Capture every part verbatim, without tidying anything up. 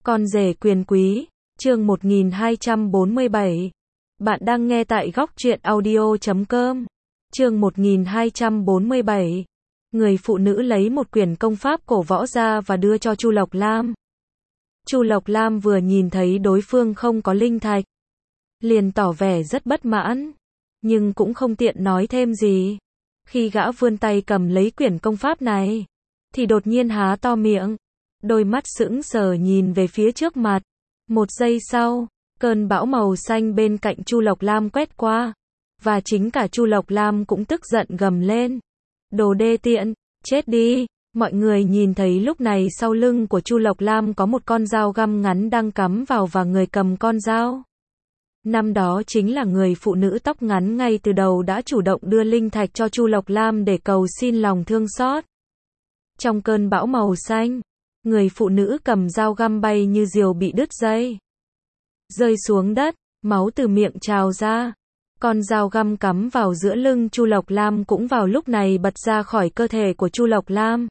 Con rể quyền quý, chương một nghìn hai trăm bốn mươi bảy. Bạn đang nghe tại góc truyện audio chấm com. Chương một nghìn hai trăm bốn mươi bảy. Người phụ nữ lấy một quyển công pháp cổ võ ra và đưa cho Chu Lộc Lam. Chu Lộc Lam vừa nhìn thấy đối phương không có linh thạch, liền tỏ vẻ rất bất mãn, nhưng cũng không tiện nói thêm gì. Khi gã vươn tay cầm lấy quyển công pháp này, thì đột nhiên há to miệng, đôi mắt sững sờ nhìn về phía trước mặt. Một giây sau, cơn bão màu xanh bên cạnh Chu Lộc Lam quét qua, và chính cả Chu Lộc Lam cũng tức giận gầm lên. Đồ đê tiện, chết đi! Mọi người nhìn thấy lúc này sau lưng của Chu Lộc Lam có một con dao găm ngắn đang cắm vào và người cầm con dao. Năm đó chính là người phụ nữ tóc ngắn ngay từ đầu đã chủ động đưa linh thạch cho Chu Lộc Lam để cầu xin lòng thương xót. Trong cơn bão màu xanh, người phụ nữ cầm dao găm bay như diều bị đứt dây, rơi xuống đất, máu từ miệng trào ra. Con dao găm cắm vào giữa lưng Chu Lộc Lam cũng vào lúc này bật ra khỏi cơ thể của Chu Lộc Lam.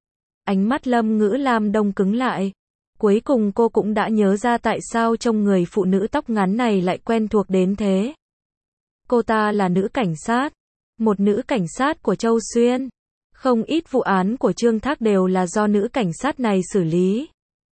Ánh mắt Lâm Ngữ Lam đông cứng lại. Cuối cùng cô cũng đã nhớ ra tại sao trông người phụ nữ tóc ngắn này lại quen thuộc đến thế. Cô ta là nữ cảnh sát, một nữ cảnh sát của Châu Xuyên. Không ít vụ án của Trương Thác đều là do nữ cảnh sát này xử lý.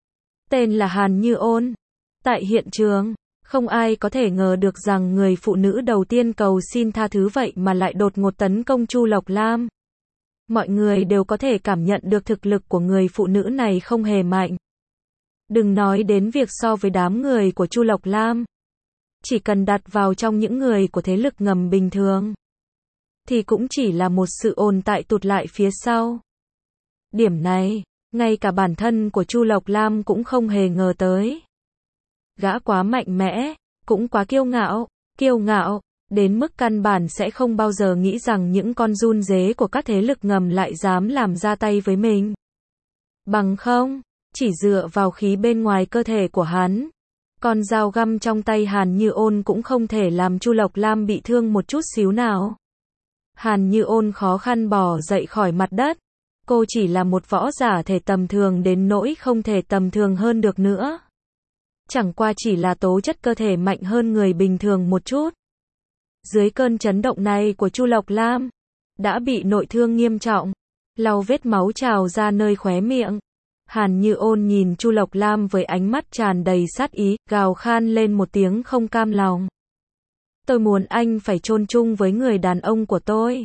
Tên là Hàn Như Ôn. Tại hiện trường, không ai có thể ngờ được rằng người phụ nữ đầu tiên cầu xin tha thứ vậy mà lại đột ngột tấn công Chu Lộc Lam. Mọi người đều có thể cảm nhận được thực lực của người phụ nữ này không hề mạnh. Đừng nói đến việc so với đám người của Chu Lộc Lam, chỉ cần đặt vào trong những người của thế lực ngầm bình thường, thì cũng chỉ là một sự ồn tại tụt lại phía sau. Điểm này, ngay cả bản thân của Chu Lộc Lam cũng không hề ngờ tới. Gã quá mạnh mẽ, cũng quá kiêu ngạo, kiêu ngạo, đến mức căn bản sẽ không bao giờ nghĩ rằng những con giun dế của các thế lực ngầm lại dám làm ra tay với mình. Bằng không, chỉ dựa vào khí bên ngoài cơ thể của hắn, con dao găm trong tay Hàn Như Ôn cũng không thể làm Chu Lộc Lam bị thương một chút xíu nào. Hàn Như Ôn khó khăn bò dậy khỏi mặt đất. Cô chỉ là một võ giả thể tầm thường đến nỗi không thể tầm thường hơn được nữa. Chẳng qua chỉ là tố chất cơ thể mạnh hơn người bình thường một chút. Dưới cơn chấn động này của Chu Lộc Lam, đã bị nội thương nghiêm trọng, lau vết máu trào ra nơi khóe miệng. Hàn Như Ôn nhìn Chu Lộc Lam với ánh mắt tràn đầy sát ý, gào khan lên một tiếng không cam lòng. Tôi muốn anh phải chôn chung với người đàn ông của tôi.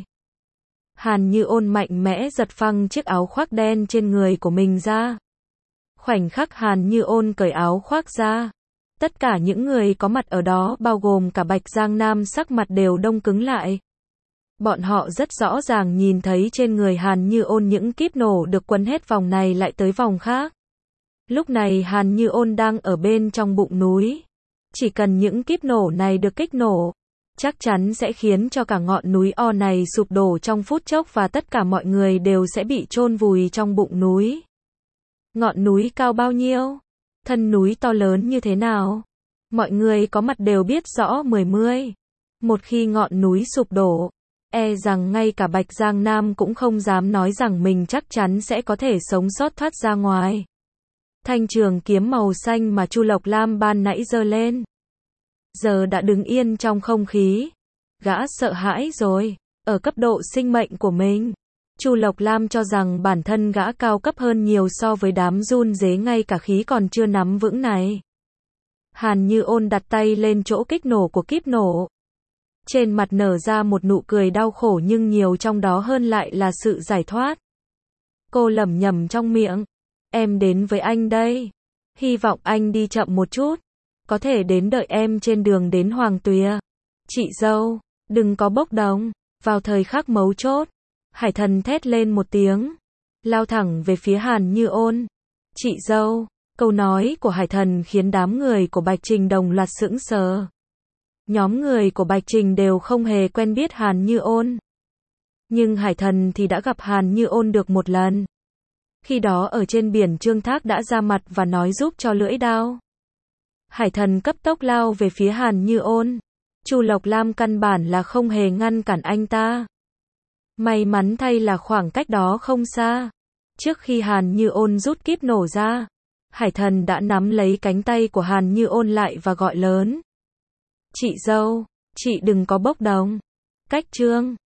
Hàn Như Ôn mạnh mẽ giật phăng chiếc áo khoác đen trên người của mình ra. Khoảnh khắc Hàn Như Ôn cởi áo khoác ra, tất cả những người có mặt ở đó bao gồm cả Bạch Giang Nam sắc mặt đều đông cứng lại. Bọn họ rất rõ ràng nhìn thấy trên người Hàn Như Ôn những kíp nổ được quấn hết vòng này lại tới vòng khác. Lúc này Hàn Như Ôn đang ở bên trong bụng núi. Chỉ cần những kíp nổ này được kích nổ, chắc chắn sẽ khiến cho cả ngọn núi O này sụp đổ trong phút chốc và tất cả mọi người đều sẽ bị chôn vùi trong bụng núi. Ngọn núi cao bao nhiêu? Thân núi to lớn như thế nào? Mọi người có mặt đều biết rõ mười mươi. Một khi ngọn núi sụp đổ, e rằng ngay cả Bạch Giang Nam cũng không dám nói rằng mình chắc chắn sẽ có thể sống sót thoát ra ngoài. Thanh trường kiếm màu xanh mà Chu Lộc Lam ban nãy giơ lên, giờ đã đứng yên trong không khí. Gã sợ hãi rồi, ở cấp độ sinh mệnh của mình. Chu Lộc Lam cho rằng bản thân gã cao cấp hơn nhiều so với đám giun dế ngay cả khí còn chưa nắm vững này. Hàn Như Ôn đặt tay lên chỗ kích nổ của kíp nổ. Trên mặt nở ra một nụ cười đau khổ nhưng nhiều trong đó hơn lại là sự giải thoát. Cô lẩm nhẩm trong miệng. Em đến với anh đây. Hy vọng anh đi chậm một chút. Có thể đến đợi em trên đường đến Hoàng Tùy. Chị dâu, đừng có bốc đồng. Vào thời khắc mấu chốt, Hải Thần thét lên một tiếng, lao thẳng về phía Hàn Như Ôn. Chị dâu, câu nói của Hải Thần khiến đám người của Bạch Trình đồng loạt sững sờ. Nhóm người của Bạch Trình đều không hề quen biết Hàn Như Ôn. Nhưng Hải Thần thì đã gặp Hàn Như Ôn được một lần. Khi đó ở trên biển Trương Thác đã ra mặt và nói giúp cho lưỡi đao. Hải Thần cấp tốc lao về phía Hàn Như Ôn. Chu Lộc Lam căn bản là không hề ngăn cản anh ta. May mắn thay là khoảng cách đó không xa. Trước khi Hàn Như Ôn rút kíp nổ ra, Hải Thần đã nắm lấy cánh tay của Hàn Như Ôn lại và gọi lớn. Chị dâu, chị đừng có bốc đồng. Cách Trương.